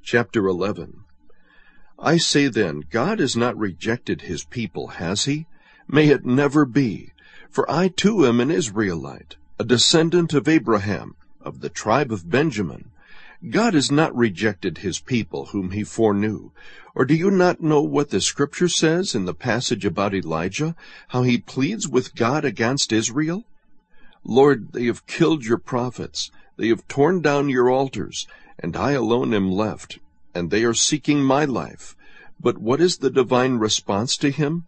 Chapter 11. I say then, God has not rejected his people, has he? May it never be. For I too am an Israelite, a descendant of Abraham, of the tribe of Benjamin. God has not rejected his people whom he foreknew. Or do you not know what the Scripture says in the passage about Elijah, how he pleads with God against Israel? Lord, they have killed your prophets, they have torn down your altars, and I alone am left, and they are seeking my life. But what is the divine response to him?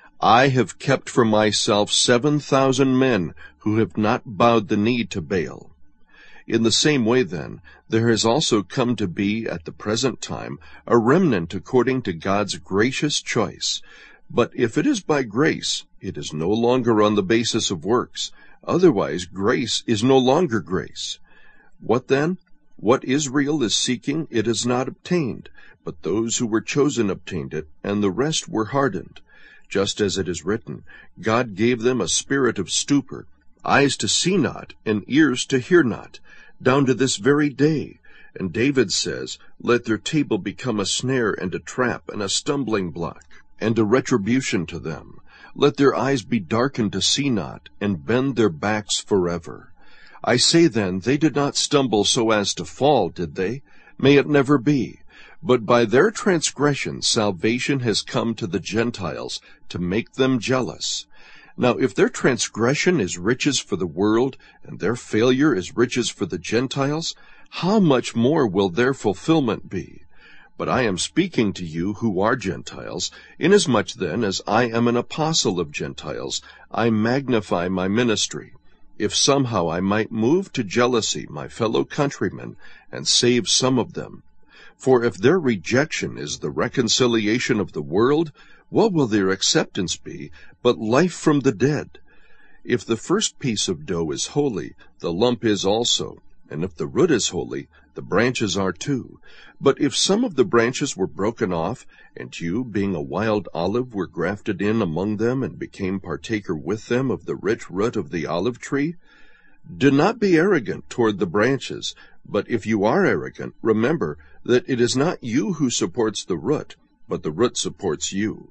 I have kept for myself 7,000 men who have not bowed the knee to Baal. In the same way, then, there has also come to be at the present time a remnant according to God's gracious choice. But if it is by grace, it is no longer on the basis of works. Otherwise, grace is no longer grace. What then? What Israel is seeking, it has not obtained, but those who were chosen obtained it, and the rest were hardened. Just as it is written, God gave them a spirit of stupor, eyes to see not, and ears to hear not, down to this very day. And David says, let their table become a snare and a trap and a stumbling block, and a retribution to them. Let their eyes be darkened to see not, and bend their backs forever. I say then, they did not stumble so as to fall, did they? May it never be. But by their transgression salvation has come to the Gentiles, to make them jealous. Now if their transgression is riches for the world, and their failure is riches for the Gentiles, how much more will their fulfillment be? But I am speaking to you who are Gentiles, inasmuch then as I am an apostle of Gentiles, I magnify my ministry, if somehow I might move to jealousy my fellow countrymen, and save some of them. For if their rejection is the reconciliation of the world, what will their acceptance be but life from the dead? If the first piece of dough is holy, the lump is also, and if the root is holy, the branches are too. But if some of the branches were broken off, and you, being a wild olive, were grafted in among them, and became partaker with them of the rich root of the olive tree, do not be arrogant toward the branches, but if you are arrogant, remember that it is not you who supports the root, but the root supports you.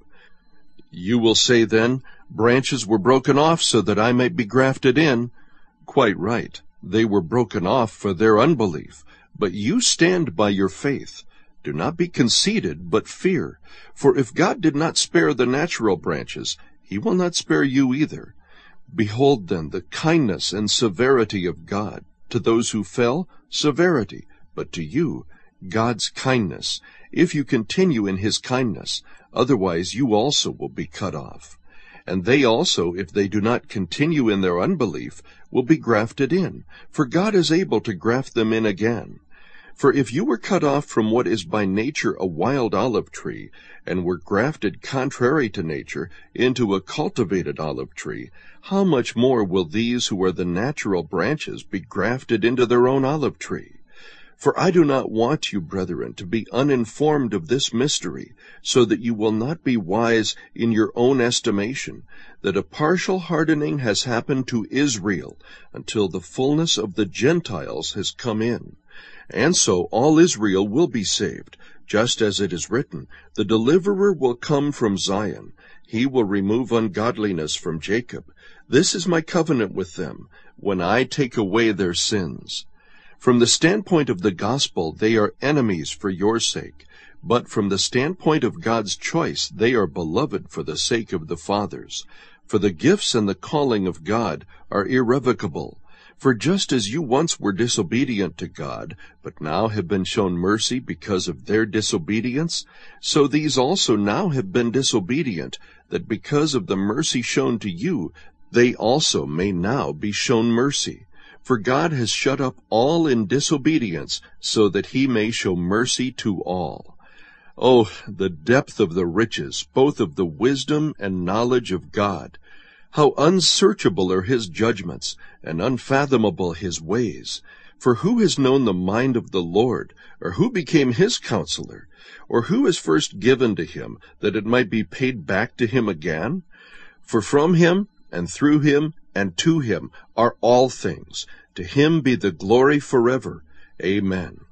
You will say then, branches were broken off so that I might be grafted in. Quite right. They were broken off for their unbelief, but you stand by your faith. Do not be conceited, but fear. For if God did not spare the natural branches, he will not spare you either. Behold then the kindness and severity of God. To those who fell, severity, but to you, God's kindness, if you continue in his kindness. Otherwise you also will be cut off. And they also, if they do not continue in their unbelief, will be grafted in, for God is able to graft them in again. For if you were cut off from what is by nature a wild olive tree, and were grafted contrary to nature into a cultivated olive tree, how much more will these who are the natural branches be grafted into their own olive tree? For I do not want you, brethren, to be uninformed of this mystery, so that you will not be wise in your own estimation, that a partial hardening has happened to Israel, until the fullness of the Gentiles has come in. And so all Israel will be saved, just as it is written, the deliverer will come from Zion. He will remove ungodliness from Jacob. This is my covenant with them, when I take away their sins. From the standpoint of the gospel, they are enemies for your sake, but from the standpoint of God's choice, they are beloved for the sake of the fathers. For the gifts and the calling of God are irrevocable. For just as you once were disobedient to God, but now have been shown mercy because of their disobedience, so these also now have been disobedient, that because of the mercy shown to you, they also may now be shown mercy. For God has shut up all in disobedience, so that he may show mercy to all. Oh, the depth of the riches, both of the wisdom and knowledge of God! How unsearchable are his judgments, and unfathomable his ways! For who has known the mind of the Lord, or who became his counselor? Or who is first given to him, that it might be paid back to him again? For from him, and through him, and to him are all things. To him be the glory forever. Amen.